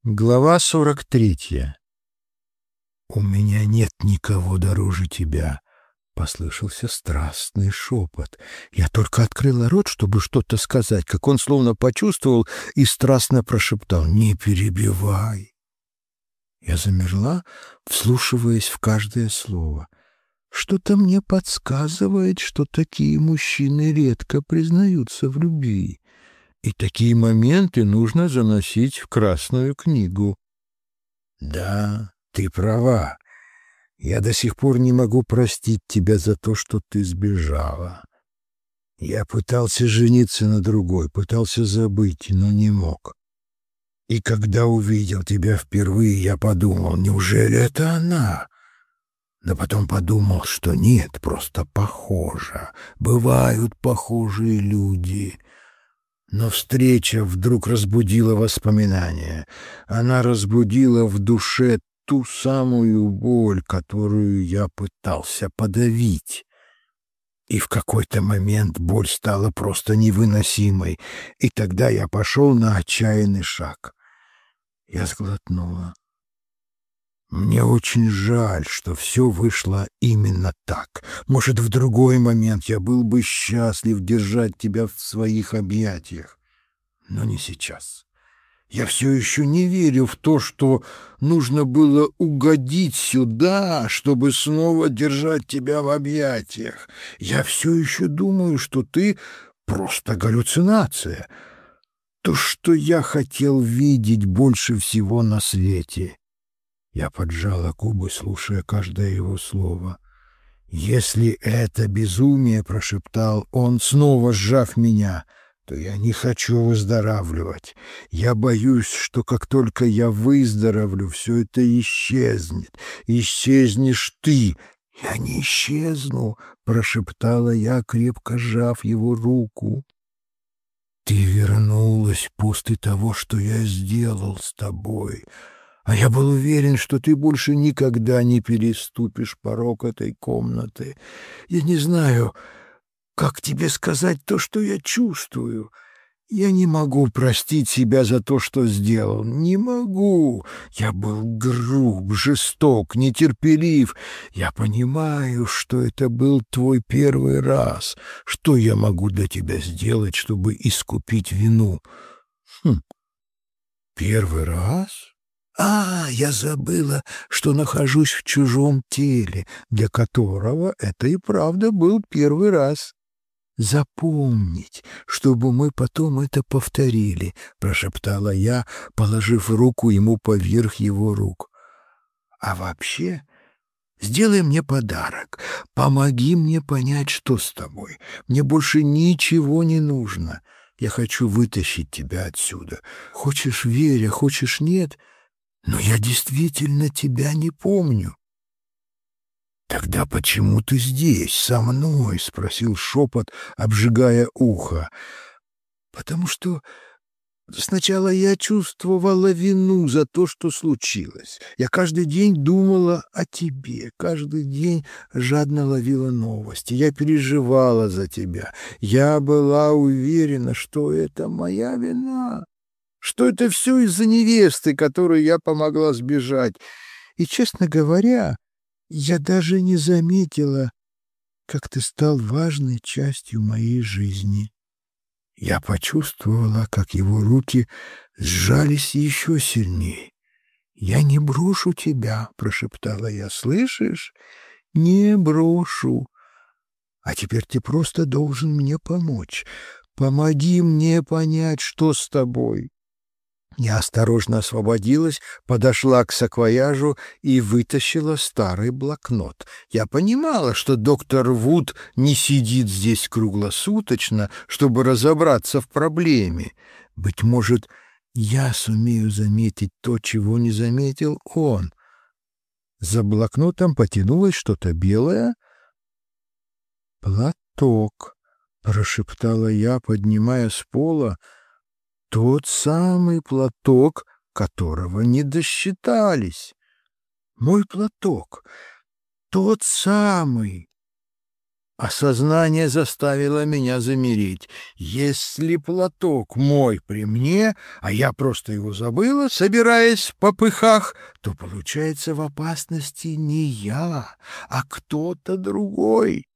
Глава 43. «У меня нет никого дороже тебя», — послышался страстный шепот. Я только открыла рот, чтобы что-то сказать, как он словно почувствовал и страстно прошептал: «Не перебивай». Я замерла, вслушиваясь в каждое слово. Что-то мне подсказывает, что такие мужчины редко признаются в любви. И такие моменты нужно заносить в Красную книгу. «Да, ты права. Я до сих пор не могу простить тебя за то, что ты сбежала. Я пытался жениться на другой, пытался забыть, но не мог. И когда увидел тебя впервые, я подумал, неужели это она? Но потом подумал, что нет, просто похожа. Бывают похожие люди». Но встреча вдруг разбудила воспоминания. Она разбудила в душе ту самую боль, которую я пытался подавить. И в какой-то момент боль стала просто невыносимой, и тогда я пошел на отчаянный шаг. Я сглотнула. Мне очень жаль, что все вышло именно так. Может, в другой момент я был бы счастлив держать тебя в своих объятиях, но не сейчас. Я все еще не верю в то, что нужно было угодить сюда, чтобы снова держать тебя в объятиях. Я все еще думаю, что ты просто галлюцинация. То, что я хотел видеть больше всего на свете. Я поджала губы, слушая каждое его слово. «Если это безумие, — прошептал он, снова сжав меня, — то я не хочу выздоравливать. Я боюсь, что как только я выздоровлю, все это исчезнет. Исчезнешь ты». «Я не исчезну, — прошептала я, крепко сжав его руку. «Ты вернулась после того, что я сделал с тобой. А я был уверен, что ты больше никогда не переступишь порог этой комнаты. Я не знаю, как тебе сказать то, что я чувствую. Я не могу простить себя за то, что сделал. Не могу. Я был груб, жесток, нетерпелив. Я понимаю, что это был твой первый раз. Что я могу для тебя сделать, чтобы искупить вину?» «Первый раз? Я забыла, что нахожусь в чужом теле, для которого это и правда был первый раз. Запомнить, чтобы мы потом это повторили», — прошептала я, положив руку ему поверх его рук. «А вообще, сделай мне подарок, помоги мне понять, что с тобой. Мне больше ничего не нужно. Я хочу вытащить тебя отсюда. Хочешь — верь, а хочешь — нет. Но я действительно тебя не помню». «Тогда почему ты здесь, со мной?» — спросил шепот, обжигая ухо. «Потому что сначала я чувствовала вину за то, что случилось. Я каждый день думала о тебе, каждый день жадно ловила новости. Я переживала за тебя. Я была уверена, что это моя вина, что это все из-за невесты, которой я помогла сбежать. И, честно говоря, я даже не заметила, как ты стал важной частью моей жизни». Я почувствовала, как его руки сжались еще сильнее. «Я не брошу тебя», — прошептала я, — «слышишь? Не брошу. А теперь ты просто должен мне помочь. Помоги мне понять, что с тобой». Я осторожно освободилась, подошла к саквояжу и вытащила старый блокнот. Я понимала, что доктор Вуд не сидит здесь круглосуточно, чтобы разобраться в проблеме. Быть может, я сумею заметить то, чего не заметил он. За блокнотом потянулось что-то белое. «Платок», — прошептала я, поднимая с пола. Тот самый платок, которого не досчитались. Мой платок, тот самый. Осознание заставило меня замереть. Если платок мой при мне, а я просто его забыла, собираясь в попыхах, то, получается, в опасности не я, а кто-то другой.